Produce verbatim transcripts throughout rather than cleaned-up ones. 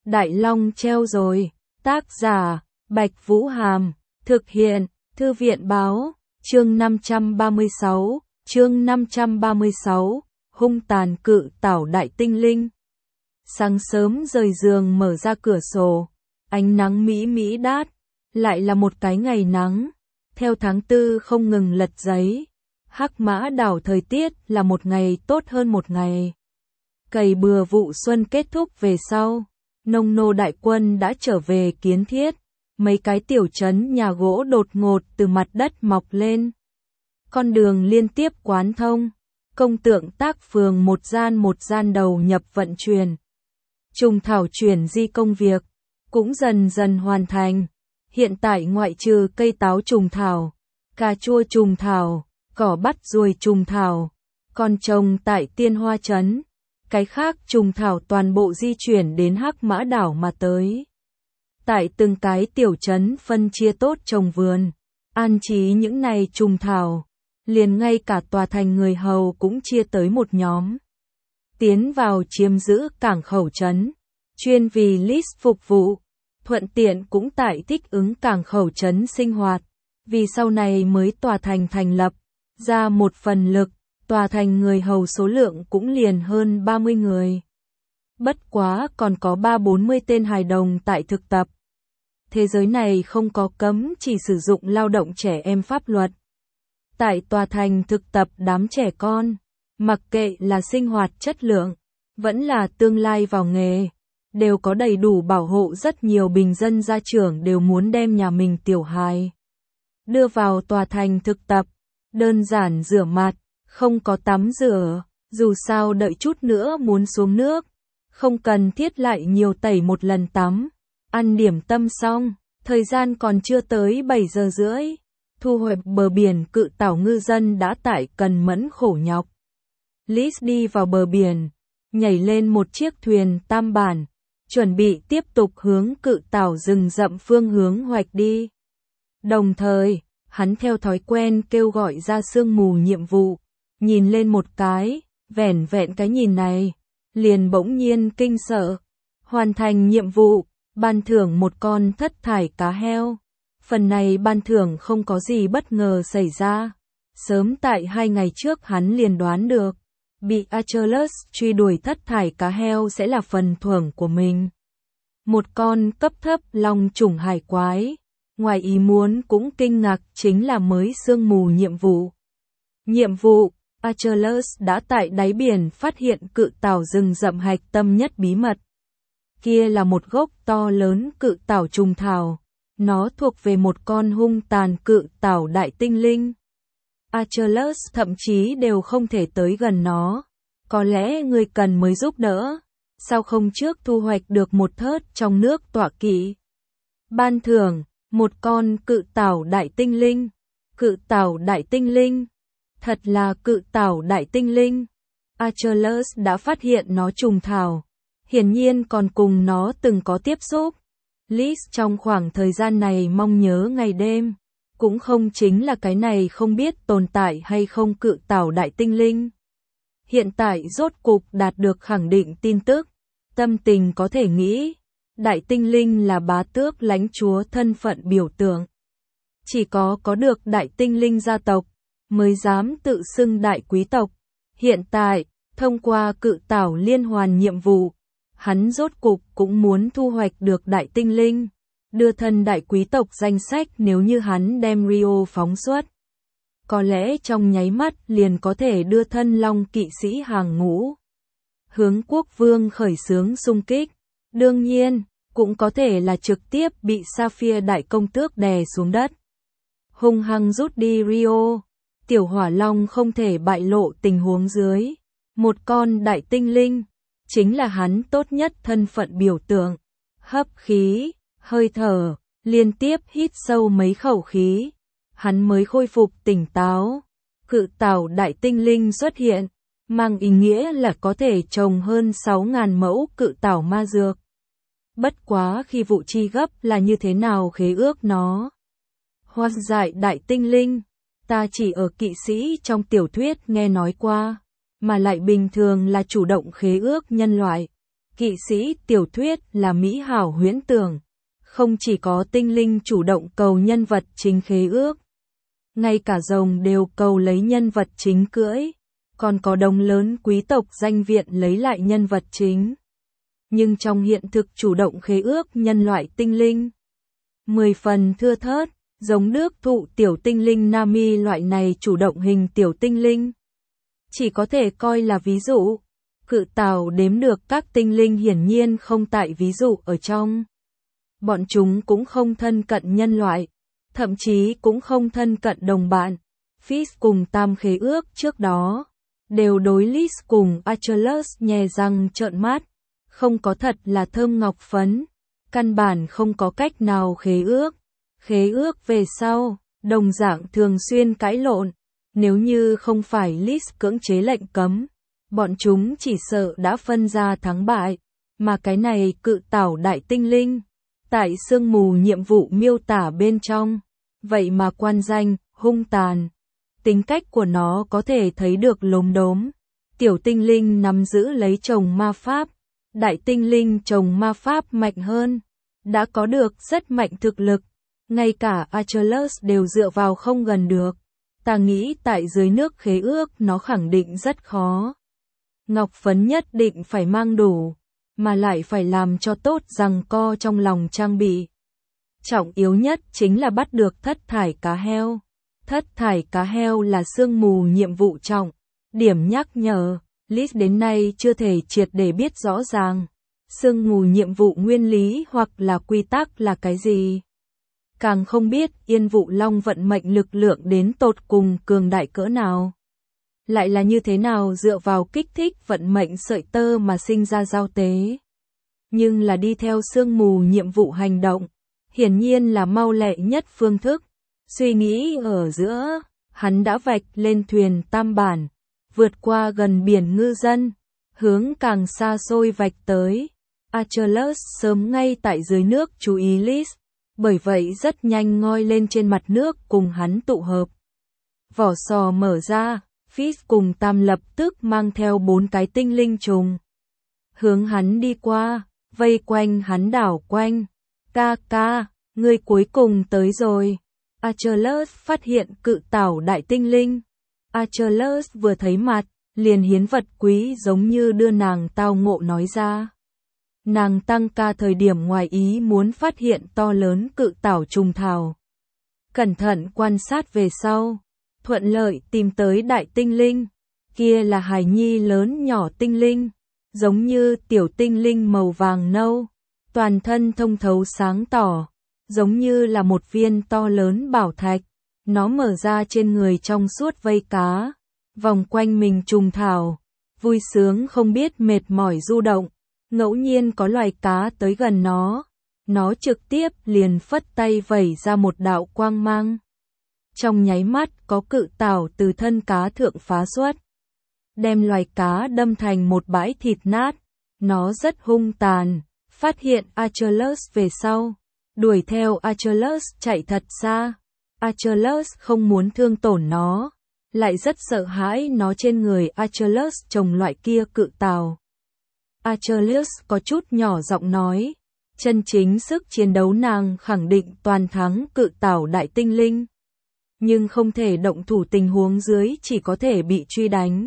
Đại Long treo rồi. Tác giả, Bạch Vũ Hàm. Thực hiện, Thư viện Báo. Chương năm trăm ba mươi sáu. Chương năm trăm ba mươi sáu. Hung tàn cự tảo đại tinh linh. Sáng sớm rời giường mở ra cửa sổ. Ánh nắng mỹ mỹ đát. Lại là một cái ngày nắng. Theo tháng tư không ngừng lật giấy. Hắc Mã đảo thời tiết là một ngày tốt hơn một ngày. Cày bừa vụ xuân kết thúc về sau. Nông nô đại quân đã trở về kiến thiết. Mấy cái tiểu trấn nhà gỗ đột ngột từ mặt đất mọc lên. Con đường liên tiếp quán thông. Công tượng tác phường một gian một gian đầu nhập vận chuyển. Trùng thảo chuyển di công việc. Cũng dần dần hoàn thành. Hiện tại ngoại trừ cây táo trùng thảo, cà chua trùng thảo, cỏ bắt ruồi trùng thảo, còn trồng tại Tiên Hoa Trấn. Cái khác trùng thảo toàn bộ di chuyển đến Hắc Mã đảo mà tới. Tại từng cái tiểu trấn phân chia tốt trồng vườn, an trí những này trùng thảo, liền ngay cả tòa thành người hầu cũng chia tới một nhóm. Tiến vào chiếm giữ cảng khẩu trấn, chuyên vì Lis phục vụ, thuận tiện cũng tại thích ứng cảng khẩu trấn sinh hoạt, vì sau này mới tòa thành thành lập, ra một phần lực. Tòa thành người hầu số lượng cũng liền hơn ba mươi người. Bất quá còn có ba bốn mươi tên hài đồng tại thực tập. Thế giới này không có cấm chỉ sử dụng lao động trẻ em pháp luật. Tại tòa thành thực tập đám trẻ con, mặc kệ là sinh hoạt chất lượng, vẫn là tương lai vào nghề, đều có đầy đủ bảo hộ. Rất nhiều bình dân gia trưởng đều muốn đem nhà mình tiểu hài đưa vào tòa thành thực tập, đơn giản rửa mặt. Không có tắm rửa, dù sao đợi chút nữa muốn xuống nước, không cần thiết lại nhiều tẩy một lần tắm. Ăn điểm tâm xong, thời gian còn chưa tới bảy giờ rưỡi. Thu hoạch bờ biển cự tảo ngư dân đã tại cần mẫn khổ nhọc. Lis đi vào bờ biển, nhảy lên một chiếc thuyền tam bản, chuẩn bị tiếp tục hướng cự tảo rừng rậm phương hướng hoạch đi. Đồng thời, hắn theo thói quen kêu gọi ra sương mù nhiệm vụ. Nhìn lên một cái, vẻn vẹn cái nhìn này, liền bỗng nhiên kinh sợ. Hoàn thành nhiệm vụ, ban thưởng một con thất thải cá heo. Phần này ban thưởng không có gì bất ngờ xảy ra. Sớm tại hai ngày trước hắn liền đoán được, bị Achilles truy đuổi thất thải cá heo sẽ là phần thưởng của mình. Một con cấp thấp long chủng hải quái. Ngoài ý muốn cũng kinh ngạc chính là mới sương mù nhiệm vụ. Nhiệm vụ Achilles đã tại đáy biển phát hiện cự tảo rừng rậm hạch tâm nhất bí mật. Kia là một gốc to lớn cự tảo trùng thảo. Nó thuộc về một con hung tàn cự tảo đại tinh linh. Achilles thậm chí đều không thể tới gần nó. Có lẽ người cần mới giúp đỡ. Sao không trước thu hoạch được một thớt trong nước tọa kỵ? Ban thưởng, một con cự tảo đại tinh linh. Cự tảo đại tinh linh. Thật là cự tảo đại tinh linh. Achilles đã phát hiện nó trùng thảo. Hiển nhiên còn cùng nó từng có tiếp xúc. Lis trong khoảng thời gian này mong nhớ ngày đêm. Cũng không chính là cái này không biết tồn tại hay không cự tảo đại tinh linh. Hiện tại rốt cục đạt được khẳng định tin tức. Tâm tình có thể nghĩ. Đại tinh linh là bá tước lãnh chúa thân phận biểu tượng. Chỉ có có được đại tinh linh gia tộc mới dám tự xưng đại quý tộc. Hiện tại, thông qua cự tảo liên hoàn nhiệm vụ, hắn rốt cục cũng muốn thu hoạch được đại tinh linh, đưa thân đại quý tộc danh sách. Nếu như hắn đem Rio phóng xuất, có lẽ trong nháy mắt liền có thể đưa thân long kỵ sĩ hàng ngũ, hướng quốc vương khởi xướng xung kích. Đương nhiên, cũng có thể là trực tiếp bị Sapphire đại công tước đè xuống đất, hung hăng rút đi Rio. Tiểu hỏa long không thể bại lộ tình huống dưới. Một con đại tinh linh, chính là hắn tốt nhất thân phận biểu tượng. Hấp khí, hơi thở, liên tiếp hít sâu mấy khẩu khí. Hắn mới khôi phục tỉnh táo. Cự tảo đại tinh linh xuất hiện, mang ý nghĩa là có thể trồng hơn sáu nghìn mẫu cự tảo ma dược. Bất quá khi vụ chi gấp là như thế nào khế ước nó. Hoang dại đại tinh linh. Ta chỉ ở kỵ sĩ trong tiểu thuyết nghe nói qua, mà lại bình thường là chủ động khế ước nhân loại. kỵ sĩ tiểu thuyết là mỹ hảo huyễn tưởng. Không chỉ có tinh linh chủ động cầu nhân vật chính khế ước. Ngay cả rồng đều cầu lấy nhân vật chính cưỡi. Còn có đống lớn quý tộc danh viện lấy lại nhân vật chính. Nhưng trong hiện thực chủ động khế ước nhân loại tinh linh. Mười phần thưa thớt, giống nước thụ tiểu tinh linh Nami loại này chủ động hình tiểu tinh linh. Chỉ có thể coi là ví dụ. Cự tảo đếm được các tinh linh hiển nhiên không tại ví dụ ở trong. Bọn chúng cũng không thân cận nhân loại, thậm chí cũng không thân cận đồng bạn. Fisk cùng Tam khế ước trước đó, đều đối Lis cùng Achilles nhè răng trợn mắt, không có thật là thơm ngọc phấn, căn bản không có cách nào khế ước. Khế ước về sau, đồng dạng thường xuyên cãi lộn, nếu như không phải Lis cưỡng chế lệnh cấm, bọn chúng chỉ sợ đã phân ra thắng bại, mà cái này cự tảo đại tinh linh. Tại sương mù nhiệm vụ miêu tả bên trong, vậy mà quan danh, hung tàn. Tính cách của nó có thể thấy được lốm đốm. Tiểu tinh linh nắm giữ lấy chồng ma pháp. Đại tinh linh chồng ma pháp mạnh hơn. Đã có được rất mạnh thực lực. Ngay cả Achilles đều dựa vào không gần được. Ta nghĩ tại dưới nước khế ước nó khẳng định rất khó. Ngọc phấn nhất định phải mang đủ. Mà lại phải làm cho tốt giằng co trong lòng trang bị. Trọng yếu nhất chính là bắt được thất thải cá heo. Thất thải cá heo là sương mù nhiệm vụ trọng. Điểm nhắc nhở, Lis đến nay chưa thể triệt để biết rõ ràng. Sương mù nhiệm vụ nguyên lý hoặc là quy tắc là cái gì. Càng không biết Yên Vụ Long vận mệnh lực lượng đến tột cùng cường đại cỡ nào. Lại là như thế nào dựa vào kích thích vận mệnh sợi tơ mà sinh ra giao tế. Nhưng là đi theo sương mù nhiệm vụ hành động, hiển nhiên là mau lẹ nhất phương thức. Suy nghĩ ở giữa, hắn đã vạch lên thuyền tam bản, vượt qua gần biển ngư dân, hướng càng xa xôi vạch tới. Achilles sớm ngay tại dưới nước chú ý Lis, bởi vậy rất nhanh ngoi lên trên mặt nước cùng hắn tụ hợp. Vỏ sò mở ra. Fisk cùng Tam lập tức mang theo bốn cái tinh linh trùng. Hướng hắn đi qua, vây quanh hắn đảo quanh. Ca ca, ngươi cuối cùng tới rồi. Achilles phát hiện cự tảo đại tinh linh. Achilles vừa thấy mặt, liền hiến vật quý giống như đưa nàng tao ngộ nói ra. Nàng tăng ca thời điểm ngoài ý muốn phát hiện to lớn cự tảo trùng thảo. Cẩn thận quan sát về sau. Thuận lợi tìm tới đại tinh linh, kia là hài nhi lớn nhỏ tinh linh, giống như tiểu tinh linh màu vàng nâu, toàn thân thông thấu sáng tỏ, giống như là một viên to lớn bảo thạch, nó mở ra trên người trong suốt vây cá, vòng quanh mình trùng thảo, vui sướng không biết mệt mỏi du động, ngẫu nhiên có loài cá tới gần nó, nó trực tiếp liền phất tay vẩy ra một đạo quang mang. Trong nháy mắt có cự tảo từ thân cá thượng phá xuất. Đem loài cá đâm thành một bãi thịt nát. Nó rất hung tàn. Phát hiện Achilles về sau. Đuổi theo Achilles chạy thật xa. Achilles không muốn thương tổn nó. Lại rất sợ hãi nó trên người Achilles trồng loại kia cự tảo. Achilles có chút nhỏ giọng nói. Chân chính sức chiến đấu nàng khẳng định toàn thắng cự tảo đại tinh linh. Nhưng không thể động thủ tình huống dưới chỉ có thể bị truy đánh.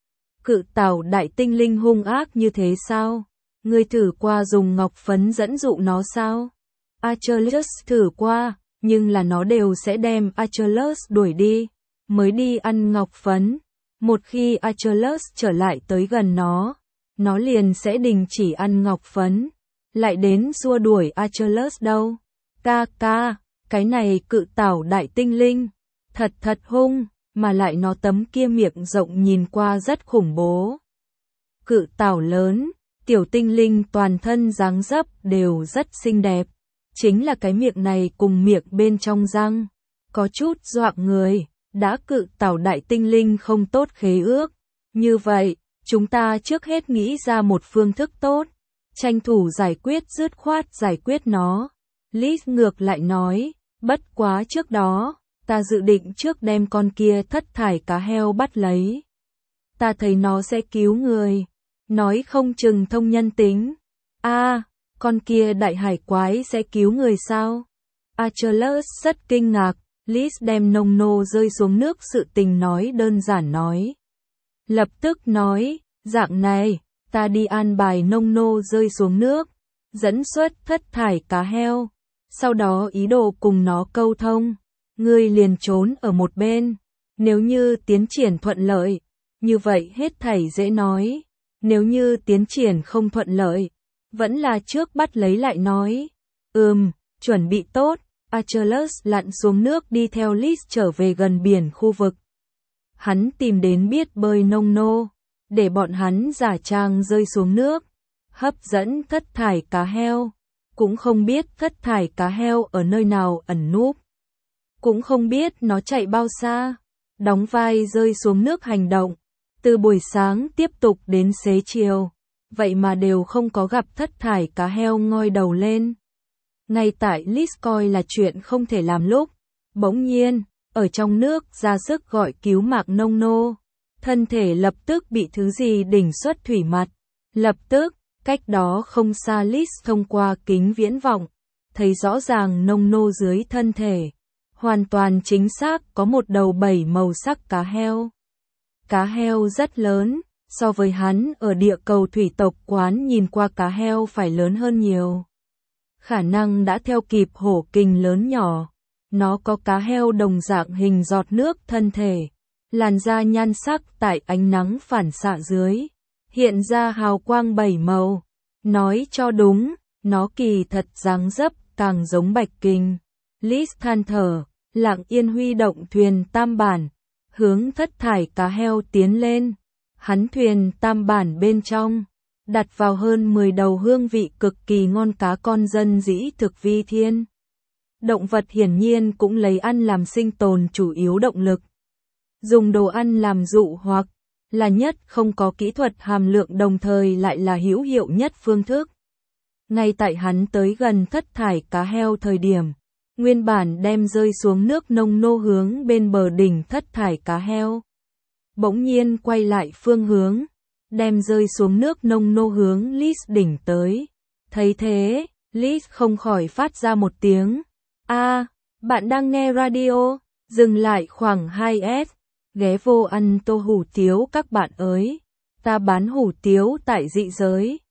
Cự tảo đại tinh linh hung ác như thế sao? Ngươi thử qua dùng ngọc phấn dẫn dụ nó sao? Achilles thử qua, nhưng là nó đều sẽ đem Achilles đuổi đi, mới đi ăn ngọc phấn. Một khi Achilles trở lại tới gần nó, nó liền sẽ đình chỉ ăn ngọc phấn. Lại đến xua đuổi Achilles đâu? Ca ca, cái này cự tảo đại tinh linh. Thật thật hung, mà lại nó tấm kia miệng rộng nhìn qua rất khủng bố. Cự tảo lớn, tiểu tinh linh toàn thân dáng dấp đều rất xinh đẹp. Chính là cái miệng này cùng miệng bên trong răng. Có chút dọa người, đã cự tảo đại tinh linh không tốt khế ước. Như vậy, chúng ta trước hết nghĩ ra một phương thức tốt. Tranh thủ giải quyết dứt khoát giải quyết nó. Lis ngược lại nói, bất quá trước đó. Ta dự định trước đem con kia thất thải cá heo bắt lấy. Ta thấy nó sẽ cứu người. Nói không chừng thông nhân tính. A, con kia đại hải quái sẽ cứu người sao? Achilles rất kinh ngạc, Liz đem nông nô rơi xuống nước sự tình nói đơn giản nói. Lập tức nói, dạng này, ta đi an bài nông nô rơi xuống nước, dẫn xuất thất thải cá heo, sau đó ý đồ cùng nó câu thông, ngươi liền trốn ở một bên, nếu như tiến triển thuận lợi, như vậy hết thảy dễ nói, nếu như tiến triển không thuận lợi, vẫn là trước bắt lấy lại nói. Ừm, chuẩn bị tốt, Achilles lặn xuống nước đi theo Liz trở về gần biển khu vực. Hắn tìm đến biết bơi nông nô, để bọn hắn giả trang rơi xuống nước, hấp dẫn thất thải cá heo, cũng không biết thất thải cá heo ở nơi nào ẩn núp, cũng không biết nó chạy bao xa, đóng vai rơi xuống nước hành động, từ buổi sáng tiếp tục đến xế chiều, vậy mà đều không có gặp thất thải cá heo ngoi đầu lên. Ngay tại Liz coi là chuyện không thể làm lúc, bỗng nhiên, ở trong nước ra sức gọi cứu mạng nông nô, thân thể lập tức bị thứ gì đỉnh xuất thủy mặt, lập tức, cách đó không xa Liz thông qua kính viễn vọng, thấy rõ ràng nông nô dưới thân thể, hoàn toàn chính xác có một đầu bảy màu sắc cá heo. Cá heo rất lớn, so với hắn ở địa cầu thủy tộc quán nhìn qua cá heo phải lớn hơn nhiều. Khả năng đã theo kịp hổ kình lớn nhỏ. Nó có cá heo đồng dạng hình giọt nước thân thể, làn da nhan sắc tại ánh nắng phản xạ dưới, hiện ra hào quang bảy màu. Nói cho đúng, nó kỳ thật dáng dấp càng giống bạch kình. Liz than thở, lặng yên huy động thuyền tam bản, hướng thất thải cá heo tiến lên. Hắn thuyền tam bản bên trong, đặt vào hơn mười đầu hương vị cực kỳ ngon cá con dân dĩ thực vi thiên. Động vật hiển nhiên cũng lấy ăn làm sinh tồn chủ yếu động lực. Dùng đồ ăn làm dụ hoặc là nhất không có kỹ thuật hàm lượng đồng thời lại là hữu hiệu nhất phương thức. Ngay tại hắn tới gần thất thải cá heo thời điểm, nguyên bản đem rơi xuống nước nông nô hướng bên bờ đỉnh thất thải cá heo. Bỗng nhiên quay lại phương hướng, đem rơi xuống nước nông nô hướng Liz đỉnh tới. Thấy thế, Liz không khỏi phát ra một tiếng. A, à, bạn đang nghe radio, dừng lại khoảng hai S, ghé vô ăn tô hủ tiếu các bạn ơi, ta bán hủ tiếu tại dị giới.